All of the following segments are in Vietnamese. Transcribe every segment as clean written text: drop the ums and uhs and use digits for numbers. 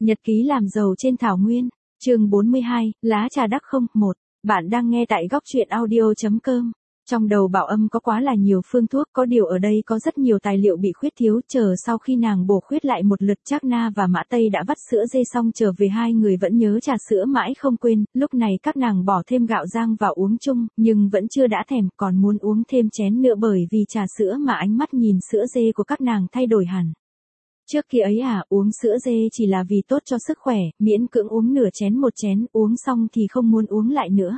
Nhật ký làm giàu trên thảo nguyên, chương 42, lá trà đắc không, 1. Bạn đang nghe tại góc truyện audio.com. Trong đầu Bảo Âm có quá là nhiều phương thuốc, có điều ở đây có rất nhiều tài liệu bị khuyết thiếu, chờ sau khi nàng bổ khuyết lại một lượt Trác Na và Mã Tây đã vắt sữa dê xong trở về, hai người vẫn nhớ trà sữa mãi không quên, lúc này các nàng bỏ thêm gạo rang vào uống chung, nhưng vẫn chưa đã thèm, còn muốn uống thêm chén nữa bởi vì trà sữa mà ánh mắt nhìn sữa dê của các nàng thay đổi hẳn. Trước kia ấy uống sữa dê chỉ là vì tốt cho sức khỏe, miễn cưỡng uống nửa chén một chén, uống xong thì không muốn uống lại nữa.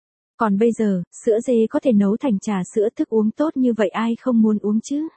Còn bây giờ, sữa dê có thể nấu thành trà sữa, thức uống tốt như vậy ai không muốn uống chứ?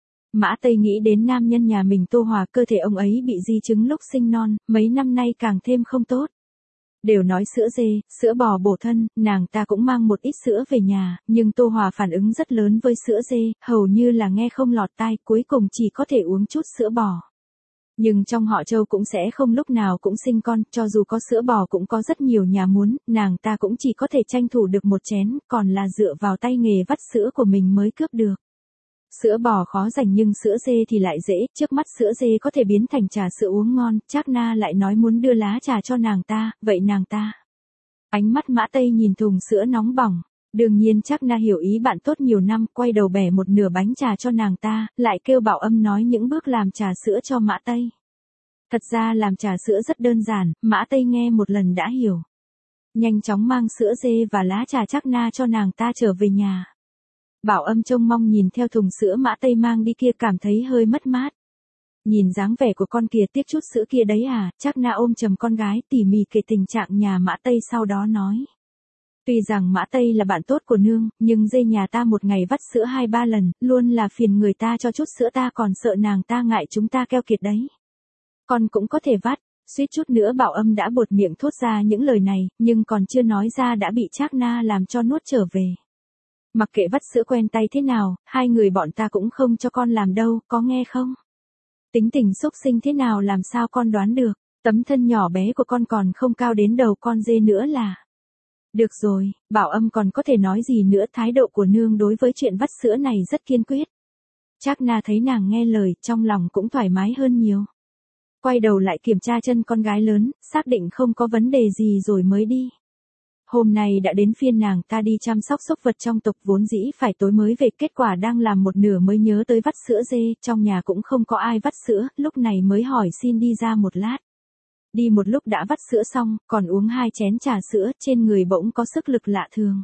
Mã Tây nghĩ đến nam nhân nhà mình Tô Hòa, cơ thể ông ấy bị di chứng lúc sinh non, mấy năm nay càng thêm không tốt. Đều nói sữa dê, sữa bò bổ thân, nàng ta cũng mang một ít sữa về nhà, nhưng Tô Hòa phản ứng rất lớn với sữa dê, hầu như là nghe không lọt tai, cuối cùng chỉ có thể uống chút sữa bò. Nhưng trong họ Châu cũng sẽ không lúc nào cũng sinh con, cho dù có sữa bò cũng có rất nhiều nhà muốn, nàng ta cũng chỉ có thể tranh thủ được một chén, còn là dựa vào tay nghề vắt sữa của mình mới cướp được. Sữa bò khó giành nhưng sữa dê thì lại dễ, trước mắt sữa dê có thể biến thành trà sữa uống ngon, Trác Na lại nói muốn đưa lá trà cho nàng ta, vậy nàng ta. Ánh mắt Mã Tây nhìn thùng sữa nóng bỏng, đương nhiên Trác Na hiểu ý bạn tốt nhiều năm, quay đầu bẻ một nửa bánh trà cho nàng ta, lại kêu Bảo Âm nói những bước làm trà sữa cho Mã Tây. Thật ra làm trà sữa rất đơn giản, Mã Tây nghe một lần đã hiểu. Nhanh chóng mang sữa dê và lá trà Trác Na cho nàng ta trở về nhà. Bảo Âm trông mong nhìn theo thùng sữa Mã Tây mang đi kia, cảm thấy hơi mất mát. Nhìn dáng vẻ của con kia, tiếc chút sữa kia đấy Trác Na ôm chầm con gái tỉ mỉ kể tình trạng nhà Mã Tây, sau đó nói. Tuy rằng Mã Tây là bạn tốt của nương, nhưng dê nhà ta một ngày vắt sữa 2-3 lần, luôn là phiền người ta cho chút sữa, ta còn sợ nàng ta ngại chúng ta keo kiệt đấy. Con cũng có thể vắt, suýt chút nữa Bảo Âm đã buột miệng thốt ra những lời này, nhưng còn chưa nói ra đã bị Trác Na làm cho nuốt trở về. Mặc kệ vắt sữa quen tay thế nào, hai người bọn ta cũng không cho con làm đâu, có nghe không? Tính tình xúc sinh thế nào làm sao con đoán được, tấm thân nhỏ bé của con còn không cao đến đầu con dê nữa là. Được rồi, Bảo Âm còn có thể nói gì nữa, thái độ của nương đối với chuyện vắt sữa này rất kiên quyết. Trác Na thấy nàng nghe lời, trong lòng cũng thoải mái hơn nhiều. Quay đầu lại kiểm tra chân con gái lớn, xác định không có vấn đề gì rồi mới đi. Hôm nay đã đến phiên nàng ta đi chăm sóc súc vật trong tộc, vốn dĩ phải tối mới về, kết quả đang làm một nửa mới nhớ tới vắt sữa dê, trong nhà cũng không có ai vắt sữa, lúc này mới hỏi xin đi ra một lát. Đi một lúc đã vắt sữa xong, còn uống 2 chén trà sữa, trên người bỗng có sức lực lạ thường.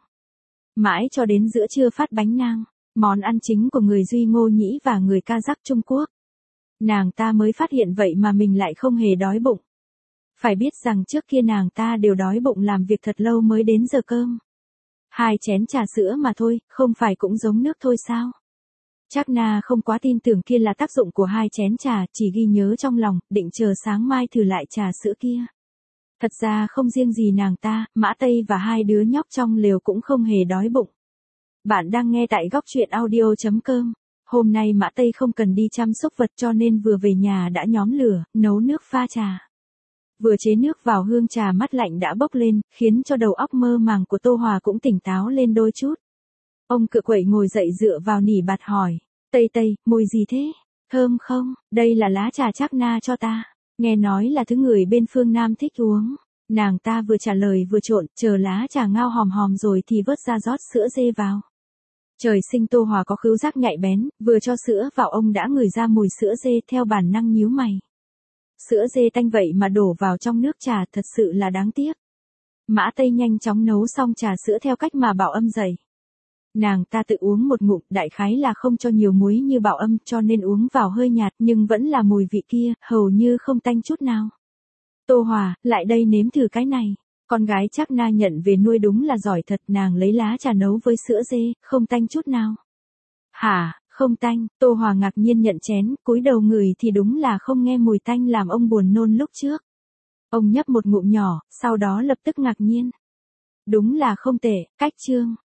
Mãi cho đến giữa trưa phát bánh nang, món ăn chính của người Duy Ngô Nhĩ và người Kazakh Trung Quốc. Nàng ta mới phát hiện vậy mà mình lại không hề đói bụng. Phải biết rằng trước kia nàng ta đều đói bụng làm việc thật lâu mới đến giờ cơm. 2 chén trà sữa mà thôi, không phải cũng giống nước thôi sao? Trác Na không quá tin tưởng kia là tác dụng của 2 chén trà, chỉ ghi nhớ trong lòng, định chờ sáng mai thử lại trà sữa kia. Thật ra không riêng gì nàng ta, Mã Tây và hai đứa nhóc trong lều cũng không hề đói bụng. Bạn đang nghe tại góc truyện audio.com. Hôm nay Mã Tây không cần đi chăm sóc vật cho nên vừa về nhà đã nhóm lửa, nấu nước pha trà. Vừa chế nước vào, hương trà mát lạnh đã bốc lên, khiến cho đầu óc mơ màng của Tô Hòa cũng tỉnh táo lên đôi chút. Ông cựa quậy ngồi dậy dựa vào nỉ bạt hỏi, Tây Tây, mùi gì thế? Thơm không? Đây là lá trà Trác Na cho ta. Nghe nói là thứ người bên phương Nam thích uống. Nàng ta vừa trả lời vừa trộn, chờ lá trà ngao hòm hòm rồi thì vớt ra rót sữa dê vào. Trời sinh Tô Hòa có khứu giác nhạy bén, vừa cho sữa vào ông đã ngửi ra mùi sữa dê, theo bản năng nhíu mày. Sữa dê tanh vậy mà đổ vào trong nước trà, thật sự là đáng tiếc. Mã Tây nhanh chóng nấu xong trà sữa theo cách mà Bảo Âm dạy. Nàng ta tự uống một ngụm, đại khái là không cho nhiều muối như Bảo Âm cho nên uống vào hơi nhạt, nhưng vẫn là mùi vị kia, hầu như không tanh chút nào. Tô Hòa, lại đây nếm thử cái này. Con gái Trác Na nhận về nuôi đúng là giỏi thật, nàng lấy lá trà nấu với sữa dê, không tanh chút nào. Hả, không tanh? Tô Hòa ngạc nhiên nhận chén, cúi đầu ngửi thì đúng là không nghe mùi tanh làm ông buồn nôn lúc trước. Ông nhấp một ngụm nhỏ, sau đó lập tức ngạc nhiên. Đúng là không tệ, cách chương.